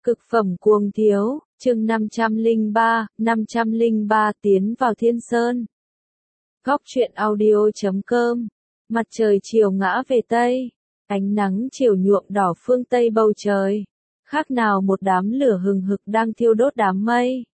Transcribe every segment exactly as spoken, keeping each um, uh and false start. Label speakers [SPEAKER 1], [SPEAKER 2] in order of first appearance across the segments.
[SPEAKER 1] Cực phẩm cuồng thiếu, chương năm trăm lẻ ba, năm trăm lẻ ba tiến vào Thiên Sơn. Góc truyện audio chấm com. Mặt trời chiều ngã về Tây, ánh nắng chiều nhuộm đỏ phương Tây bầu trời, khác nào một đám lửa hừng hực đang thiêu đốt đám mây.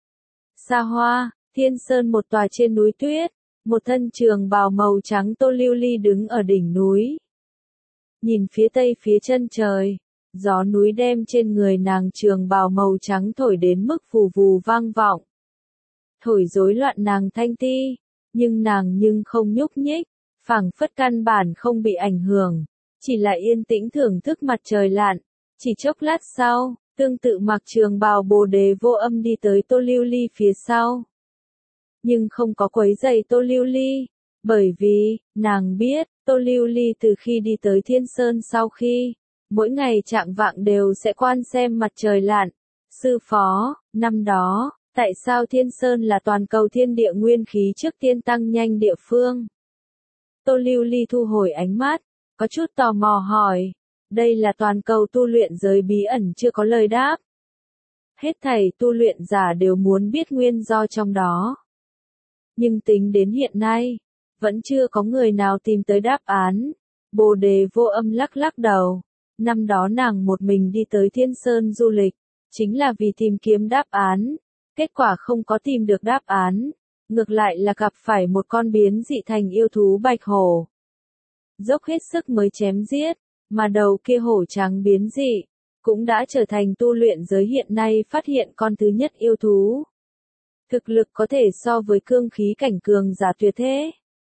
[SPEAKER 1] Xa hoa, Thiên Sơn một tòa trên núi tuyết, một thân trường bào màu trắng Tô Lưu Ly đứng ở đỉnh núi. Nhìn phía tây phía chân trời, gió núi đem trên người nàng trường bào màu trắng thổi đến mức vù vù vang vọng. Thổi rối loạn nàng thanh ti, nhưng nàng nhưng không nhúc nhích, phảng phất căn bản không bị ảnh hưởng, chỉ là yên tĩnh thưởng thức mặt trời lặn. Chỉ chốc lát sau, tương tự mặc trường bào Bồ Đề Vô Âm đi tới Tô Lưu Ly phía sau. Nhưng không có quấy rầy Tô Lưu Ly, bởi vì, nàng biết, Tô Lưu Ly từ khi đi tới Thiên Sơn sau khi, mỗi ngày chạng vạng đều sẽ quan xem mặt trời lặn. Sư phó, năm đó, tại sao Thiên Sơn là toàn cầu thiên địa nguyên khí trước tiên tăng nhanh địa phương? Tô Lưu Ly thu hồi ánh mắt, có chút tò mò hỏi. Đây là toàn cầu tu luyện giới bí ẩn chưa có lời đáp. Hết thảy tu luyện giả đều muốn biết nguyên do trong đó. Nhưng tính đến hiện nay, vẫn chưa có người nào tìm tới đáp án. Bồ Đề Vô Âm lắc lắc đầu. Năm đó nàng một mình đi tới Thiên Sơn du lịch, chính là vì tìm kiếm đáp án. Kết quả không có tìm được đáp án, ngược lại là gặp phải một con biến dị thành yêu thú bạch hổ. Dốc hết sức mới chém giết, mà đầu kia hổ trắng biến dị, cũng đã trở thành tu luyện giới hiện nay phát hiện con thứ nhất yêu thú. Thực lực có thể so với cương khí cảnh cường giả tuyệt thế.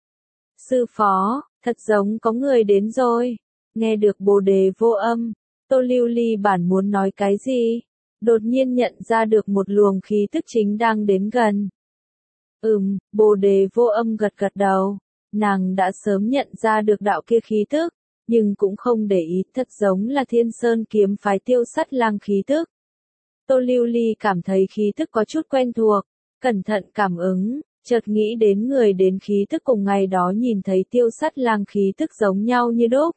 [SPEAKER 1] Sư phó, thật giống có người đến rồi. Nghe được Bồ Đề Vô Âm, Tô Lưu Ly bản muốn nói cái gì, đột nhiên nhận ra được một luồng khí tức chính đang đến gần. Ừm, Bồ Đề Vô Âm gật gật đầu, nàng đã sớm nhận ra được đạo kia khí tức, nhưng cũng không để ý, thật giống là Thiên Sơn kiếm phái Tiêu Sắt Lang khí tức. Tô Lưu Ly cảm thấy khí tức có chút quen thuộc, cẩn thận cảm ứng, chợt nghĩ đến người đến khí tức cùng ngày đó nhìn thấy Tiêu Sắt Lang khí tức giống nhau như đúc.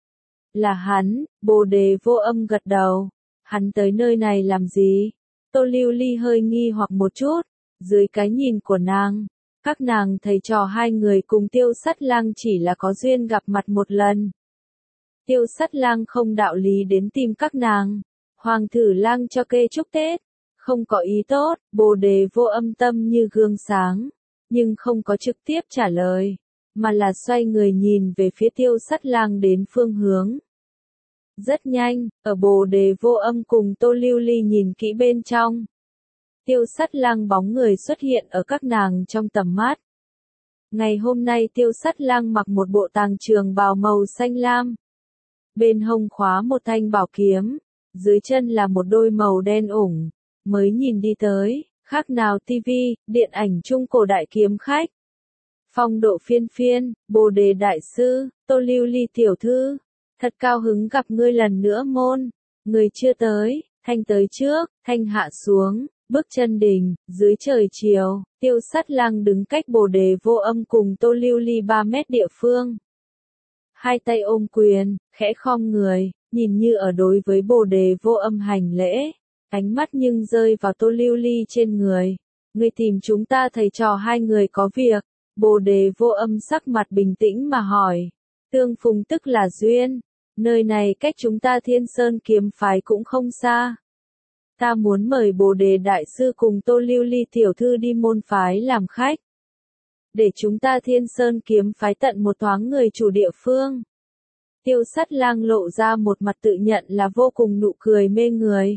[SPEAKER 1] Là hắn, Bồ Đề Vô Âm gật đầu. Hắn tới nơi này làm gì? Tô Lưu Ly hơi nghi hoặc một chút, dưới cái nhìn của nàng, các nàng thầy trò hai người cùng Tiêu Sắt Lang chỉ là có duyên gặp mặt một lần. Tiêu Sắt Lang không đạo lý đến tìm các nàng. Hoàng Thử Lang cho kê chúc Tết, không có ý tốt. Bồ Đề Vô Âm tâm như gương sáng, nhưng không có trực tiếp trả lời, mà là xoay người nhìn về phía Tiêu Sắt Lang đến phương hướng. Rất nhanh, ở Bồ Đề Vô Âm cùng Tô Lưu Ly nhìn kỹ bên trong, Tiêu Sắt Lang bóng người xuất hiện ở các nàng trong tầm mắt. Ngày hôm nay Tiêu Sắt Lang mặc một bộ tàng trường bào màu xanh lam, bên hông khóa một thanh bảo kiếm, dưới chân là một đôi màu đen ủng, mới nhìn đi tới, khác nào tivi, điện ảnh trung cổ đại kiếm khách. Phong độ phiên phiên, Bồ Đề Đại Sư, Tô Lưu Ly tiểu thư, thật cao hứng gặp ngươi lần nữa môn. Người chưa tới, thanh tới trước, thanh hạ xuống, bước chân đình, dưới trời chiều, Tiêu Sắt Lang đứng cách Bồ Đề Vô Âm cùng Tô Lưu Ly ba mét địa phương. Hai tay ôm quyền, khẽ khom người, nhìn như ở đối với Bồ Đề Vô Âm hành lễ, ánh mắt nhưng rơi vào Tô Lưu Ly trên người. Ngươi tìm chúng ta thầy trò hai người có việc. Bồ Đề Vô Âm sắc mặt bình tĩnh mà hỏi. Tương phùng tức là duyên, nơi này cách chúng ta Thiên Sơn kiếm phái cũng không xa. Ta muốn mời Bồ Đề Đại Sư cùng Tô Lưu Ly tiểu thư đi môn phái làm khách, để chúng ta Thiên Sơn kiếm phái tận một thoáng người chủ địa phương. Tiêu Sắt Lang lộ ra một mặt tự nhận là vô cùng nụ cười mê người.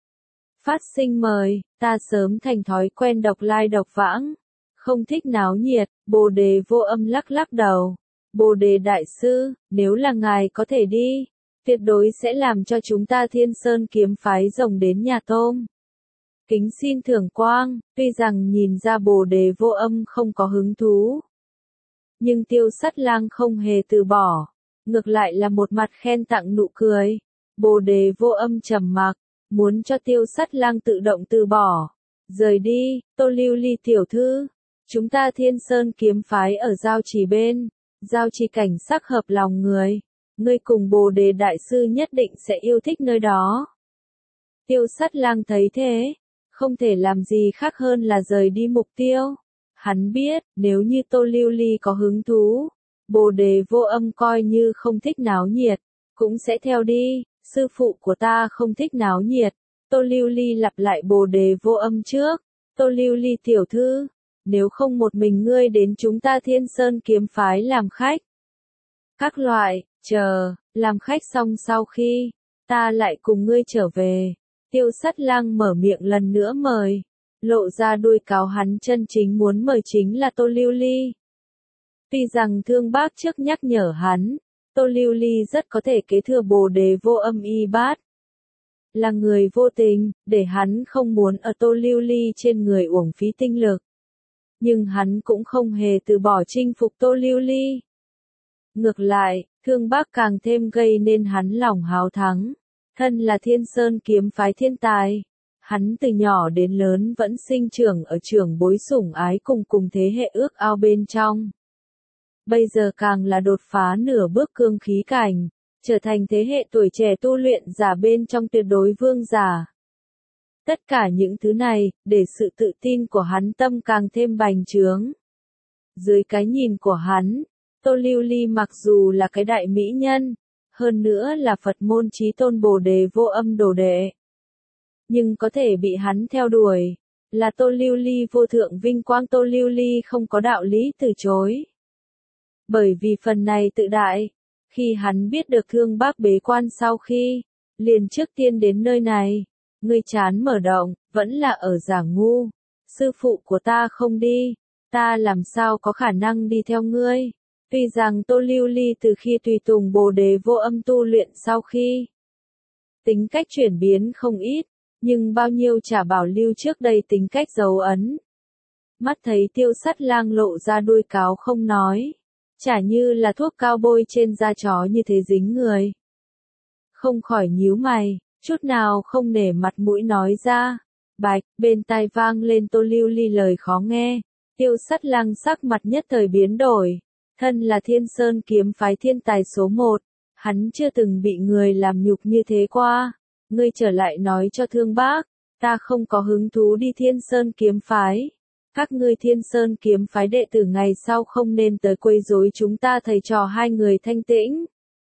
[SPEAKER 1] Phát sinh mời, ta sớm thành thói quen độc lai độc vãng, không thích náo nhiệt. Bồ Đề Vô Âm lắc lắc đầu. Bồ Đề Đại Sư, nếu là ngài có thể đi, tuyệt đối sẽ làm cho chúng ta Thiên Sơn kiếm phái rồng đến nhà tôm. Kính xin thưởng quang. Tuy rằng nhìn ra Bồ Đề Vô Âm không có hứng thú, nhưng Tiêu Sắt Lang không hề từ bỏ, ngược lại là một mặt khen tặng nụ cười. Bồ Đề Vô Âm trầm mặc, muốn cho Tiêu Sắt Lang tự động từ bỏ. Rời đi, Tô Lưu Ly tiểu thư, chúng ta Thiên Sơn kiếm phái ở giao trì bên, giao trì cảnh sắc hợp lòng người. Ngươi cùng Bồ Đề Đại Sư nhất định sẽ yêu thích nơi đó. Tiêu Sắt Lang thấy thế, không thể làm gì khác hơn là rời đi mục tiêu. Hắn biết, nếu như Tô Lưu Ly có hứng thú, Bồ Đề Vô Âm coi như không thích náo nhiệt, cũng sẽ theo đi. Sư phụ của ta không thích náo nhiệt. Tô Lưu Ly lặp lại Bồ Đề Vô Âm trước. Tô Lưu Ly tiểu thư, nếu không một mình ngươi đến chúng ta Thiên Sơn kiếm phái làm khách. Các loại, chờ, làm khách xong sau khi, ta lại cùng ngươi trở về. Tiêu Sắt Lang mở miệng lần nữa mời, lộ ra đuôi cáo hắn chân chính muốn mời chính là Tô Lưu Ly. Tuy rằng Thương Bác trước nhắc nhở hắn, Tô Lưu Ly rất có thể kế thừa Bồ Đề Vô Âm y bát. Là người vô tình, để hắn không muốn ở Tô Lưu Ly trên người uổng phí tinh lực. Nhưng hắn cũng không hề từ bỏ chinh phục Tô Lưu Ly. Ngược lại, Thương Bác càng thêm gây nên hắn lòng háo thắng. Thân là Thiên Sơn kiếm phái thiên tài, hắn từ nhỏ đến lớn vẫn sinh trưởng ở trưởng bối sủng ái cùng cùng thế hệ ước ao bên trong. Bây giờ càng là đột phá nửa bước cương khí cảnh, trở thành thế hệ tuổi trẻ tu luyện giả bên trong tuyệt đối vương giả. Tất cả những thứ này, để sự tự tin của hắn tâm càng thêm bành trướng. Dưới cái nhìn của hắn, Tô Lưu Ly mặc dù là cái đại mỹ nhân, hơn nữa là Phật môn chí tôn Bồ Đề Vô Âm đồ đệ. Nhưng có thể bị hắn theo đuổi, là Tô Lưu Ly vô thượng vinh quang. Tô Lưu Ly không có đạo lý từ chối. Bởi vì phần này tự đại, khi hắn biết được Thương Bác bế quan sau khi, liền trước tiên đến nơi này, ngươi chán mở động, vẫn là ở giả ngu. Sư phụ của ta không đi, ta làm sao có khả năng đi theo ngươi. Tuy rằng Tô Lưu Ly từ khi tùy tùng Bồ Đề Vô Âm tu luyện sau khi, tính cách chuyển biến không ít, nhưng bao nhiêu chả bảo lưu trước đây tính cách dấu ấn. Mắt thấy Tiêu Sắt Lang lộ ra đuôi cáo không nói, chả như là thuốc cao bôi trên da chó như thế dính người. Không khỏi nhíu mày, chút nào không nể mặt mũi nói ra. Bạch, bên tai vang lên Tô Lưu Ly lời khó nghe. Tiêu Sắt Lang sắc mặt nhất thời biến đổi. Thân là Thiên Sơn kiếm phái thiên tài số một, hắn chưa từng bị người làm nhục như thế qua. Ngươi trở lại nói cho Thương Bác, ta không có hứng thú đi Thiên Sơn kiếm phái. Các ngươi Thiên Sơn kiếm phái đệ tử ngày sau không nên tới quấy rối chúng ta thầy trò hai người thanh tĩnh.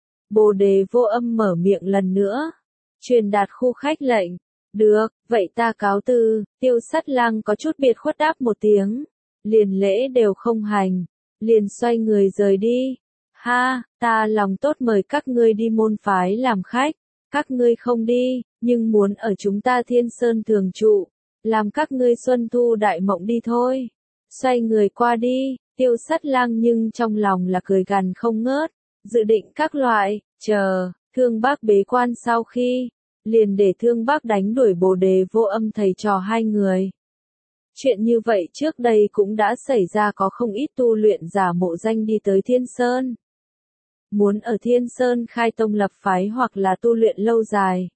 [SPEAKER 1] Bồ Đề Vô Âm mở miệng lần nữa, truyền đạt khu khách lệnh. Được, vậy ta cáo từ. Tiêu Sắt Lang có chút biệt khuất đáp một tiếng, liền lễ đều không hành, liền xoay người rời đi. Ha, ta lòng tốt mời các ngươi đi môn phái làm khách, các ngươi không đi, nhưng muốn ở chúng ta Thiên Sơn thường trụ, làm các ngươi xuân thu đại mộng đi thôi. Xoay người qua đi, Tiêu Sắt Lang nhưng trong lòng là cười gằn không ngớt, dự định các loại, chờ, Thương Bác bế quan sau khi, liền để Thương Bác đánh đuổi Bồ Đề Vô Âm thầy trò hai người. Chuyện như vậy trước đây cũng đã xảy ra, có không ít tu luyện giả mộ danh đi tới Thiên Sơn. Muốn ở Thiên Sơn khai tông lập phái hoặc là tu luyện lâu dài,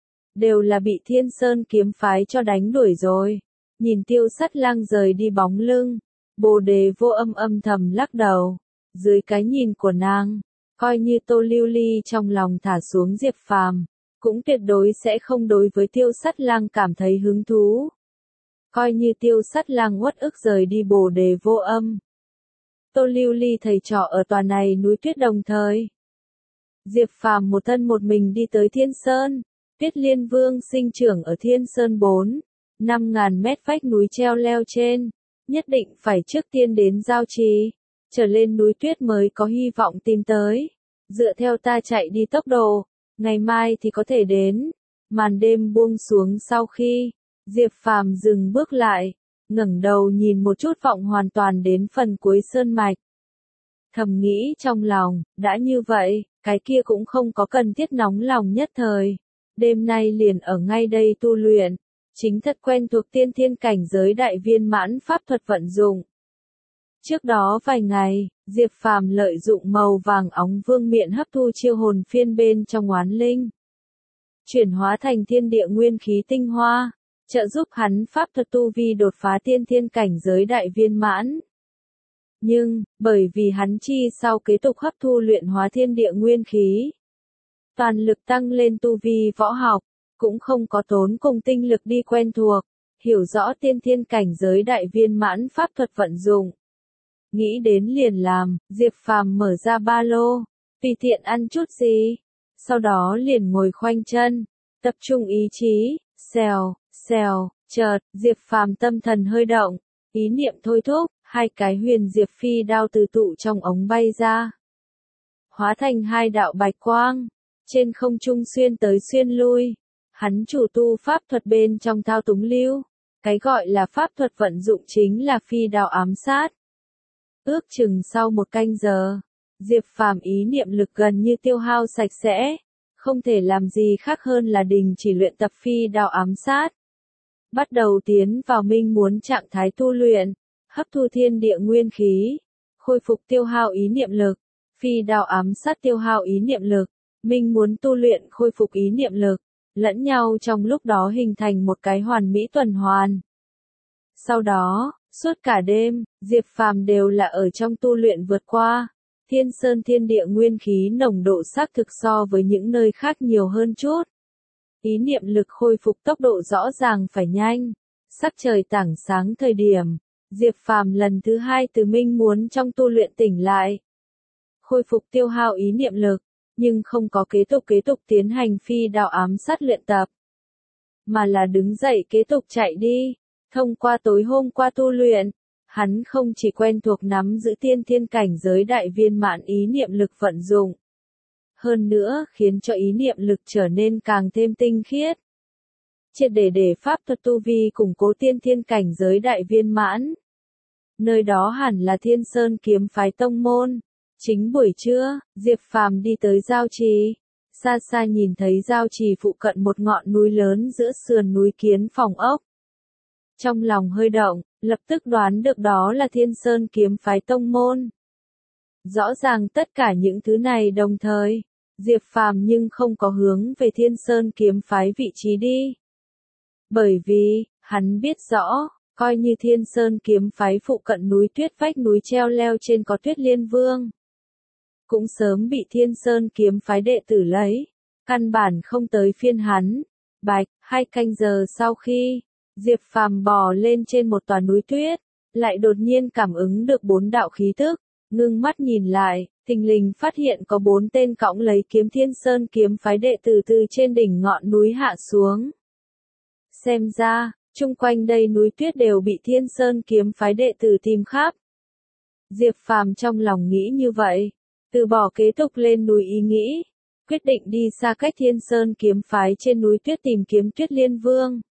[SPEAKER 1] đều là bị Thiên Sơn kiếm phái cho đánh đuổi rồi. Nhìn Tiêu Sắt Lang rời đi bóng lưng, Bồ Đề Vô Âm âm thầm lắc đầu. Dưới cái nhìn của nàng, coi như Tô Lưu Ly trong lòng thả xuống Diệp Phàm, cũng tuyệt đối sẽ không đối với Tiêu Sắt Lang cảm thấy hứng thú. Coi như Tiêu Sắt Lang uất ức rời đi Bồ Đề Vô Âm, Tô Lưu Ly thầy trò ở tòa này núi tuyết đồng thời. Diệp Phàm một thân một mình đi tới Thiên Sơn. Tuyết Liên Vương sinh trưởng ở Thiên Sơn bốn, năm ngàn mét vách núi treo leo trên, nhất định phải trước tiên đến giao trì, trở lên núi tuyết mới có hy vọng tìm tới. Dựa theo ta chạy đi tốc độ, ngày mai thì có thể đến. Màn đêm buông xuống sau khi, Diệp Phàm dừng bước lại, ngẩng đầu nhìn một chút vọng hoàn toàn đến phần cuối sơn mạch. Thầm nghĩ trong lòng, đã như vậy, cái kia cũng không có cần thiết nóng lòng nhất thời. Đêm nay liền ở ngay đây tu luyện, chính thật quen thuộc tiên thiên cảnh giới đại viên mãn pháp thuật vận dụng. Trước đó vài ngày, Diệp Phàm lợi dụng màu vàng óng vương miện hấp thu chiêu hồn phiên bên trong oán linh, chuyển hóa thành thiên địa nguyên khí tinh hoa, trợ giúp hắn pháp thuật tu vi đột phá tiên thiên cảnh giới đại viên mãn. Nhưng, bởi vì hắn chi sau kế tục hấp thu luyện hóa thiên địa nguyên khí, toàn lực tăng lên tu vi võ học, cũng không có tốn cùng tinh lực đi quen thuộc, hiểu rõ tiên thiên cảnh giới đại viên mãn pháp thuật vận dụng. Nghĩ đến liền làm, Diệp Phàm mở ra ba lô, tùy tiện ăn chút gì, sau đó liền ngồi khoanh chân, tập trung ý chí, xèo, xèo, chợt, Diệp Phàm tâm thần hơi động, ý niệm thôi thúc, hai cái huyền diệp phi đao từ tụ trong ống bay ra, hóa thành hai đạo bạch quang, trên không trung xuyên tới xuyên lui. Hắn chủ tu pháp thuật bên trong thao túng lưu, cái gọi là pháp thuật vận dụng chính là phi đao ám sát. Ước chừng sau một canh giờ, Diệp Phàm ý niệm lực gần như tiêu hao sạch sẽ, không thể làm gì khác hơn là đình chỉ luyện tập phi đao ám sát. Bắt đầu tiến vào minh muốn trạng thái tu luyện, hấp thu thiên địa nguyên khí, khôi phục tiêu hao ý niệm lực, phi đao ám sát tiêu hao ý niệm lực, minh muốn tu luyện khôi phục ý niệm lực, lẫn nhau trong lúc đó hình thành một cái hoàn mỹ tuần hoàn. Sau đó, suốt cả đêm, Diệp Phàm đều là ở trong tu luyện vượt qua. Thiên sơn thiên địa nguyên khí nồng độ xác thực so với những nơi khác nhiều hơn chút. Ý niệm lực khôi phục tốc độ rõ ràng phải nhanh. Sắc trời tảng sáng thời điểm, Diệp Phàm lần thứ hai từ minh muốn trong tu luyện tỉnh lại. Khôi phục tiêu hao ý niệm lực, nhưng không có kế tục kế tục tiến hành phi đao ám sát luyện tập. Mà là đứng dậy kế tục chạy đi. Thông qua tối hôm qua tu luyện, hắn không chỉ quen thuộc nắm giữ tiên thiên cảnh giới đại viên mãn ý niệm lực vận dụng. Hơn nữa khiến cho ý niệm lực trở nên càng thêm tinh khiết. Triệt để để pháp thuật tu vi củng cố tiên thiên cảnh giới đại viên mãn. Nơi đó hẳn là Thiên Sơn kiếm phái tông môn. Chính buổi trưa, Diệp Phàm đi tới giao trì. Xa xa nhìn thấy giao trì phụ cận một ngọn núi lớn giữa sườn núi kiến phòng ốc. Trong lòng hơi động, lập tức đoán được đó là Thiên Sơn kiếm phái tông môn. Rõ ràng tất cả những thứ này đồng thời, Diệp Phàm nhưng không có hướng về Thiên Sơn kiếm phái vị trí đi. Bởi vì, hắn biết rõ, coi như Thiên Sơn kiếm phái phụ cận núi tuyết vách núi treo leo trên có Tuyết Liên Vương. Cũng sớm bị Thiên Sơn kiếm phái đệ tử lấy, căn bản không tới phiên hắn. Bạch, hai canh giờ sau khi, Diệp Phàm bò lên trên một tòa núi tuyết, lại đột nhiên cảm ứng được bốn đạo khí tức, ngưng mắt nhìn lại, thình lình phát hiện có bốn tên cõng lấy kiếm Thiên Sơn kiếm phái đệ tử từ trên đỉnh ngọn núi hạ xuống. Xem ra, chung quanh đây núi tuyết đều bị Thiên Sơn kiếm phái đệ tử tìm khắp. Diệp Phàm trong lòng nghĩ như vậy, từ bỏ kế tục lên núi ý nghĩ, quyết định đi xa cách Thiên Sơn kiếm phái trên núi tuyết tìm kiếm Tuyết Liên Vương.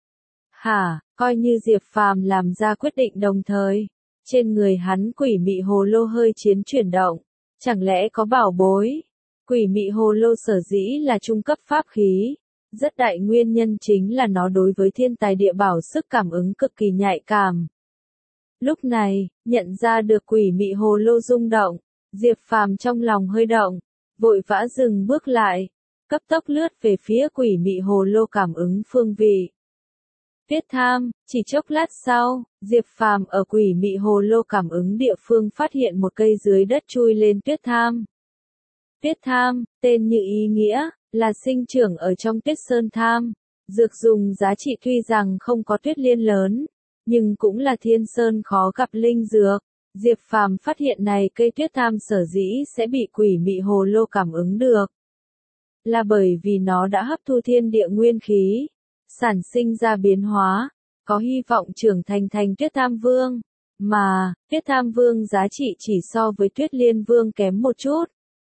[SPEAKER 1] Hả, coi như Diệp Phàm làm ra quyết định đồng thời, trên người hắn quỷ mị hồ lô hơi chiến chuyển động, chẳng lẽ có bảo bối? Quỷ mị hồ lô sở dĩ là trung cấp pháp khí, rất đại nguyên nhân chính là nó đối với thiên tài địa bảo sức cảm ứng cực kỳ nhạy cảm. Lúc này, nhận ra được quỷ mị hồ lô rung động, Diệp Phàm trong lòng hơi động, vội vã dừng bước lại, cấp tốc lướt về phía quỷ mị hồ lô cảm ứng phương vị. Tuyết tham, chỉ chốc lát sau, Diệp Phàm ở quỷ mị hồ lô cảm ứng địa phương phát hiện một cây dưới đất chui lên tuyết tham. Tuyết tham, tên như ý nghĩa, là sinh trưởng ở trong tuyết sơn tham. Dược dùng giá trị tuy rằng không có Tuyết Liên lớn, nhưng cũng là Thiên Sơn khó gặp linh dược. Diệp Phàm phát hiện này cây tuyết tham sở dĩ sẽ bị quỷ mị hồ lô cảm ứng được. Là bởi vì nó đã hấp thu thiên địa nguyên khí, sản sinh ra biến hóa, có hy vọng trưởng thành thành Tuyết Tham Vương, mà, Tuyết Tham Vương giá trị chỉ so với Tuyết Liên Vương kém một chút.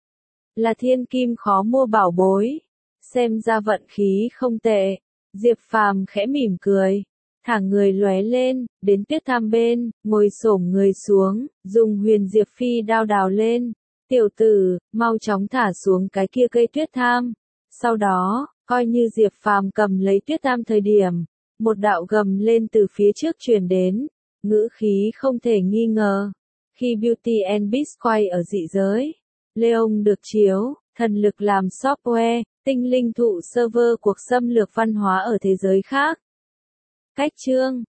[SPEAKER 1] Là thiên kim khó mua bảo bối, xem ra vận khí không tệ, Diệp Phàm khẽ mỉm cười, thả người lóe lên, đến Tuyết Tham bên, ngồi xổm người xuống, dùng huyền diệp phi đao đào lên, tiểu tử, mau chóng thả xuống cái kia cây Tuyết Tham, sau đó, coi như Diệp Phàm cầm lấy Tuyết Tham thời điểm, một đạo gầm lên từ phía trước truyền đến, ngữ khí không thể nghi ngờ. Khi Beauty and Beast quay ở dị giới, Leon được chiếu, thần lực làm software, tinh linh thụ server cuộc xâm lược văn hóa ở thế giới khác. Cách chương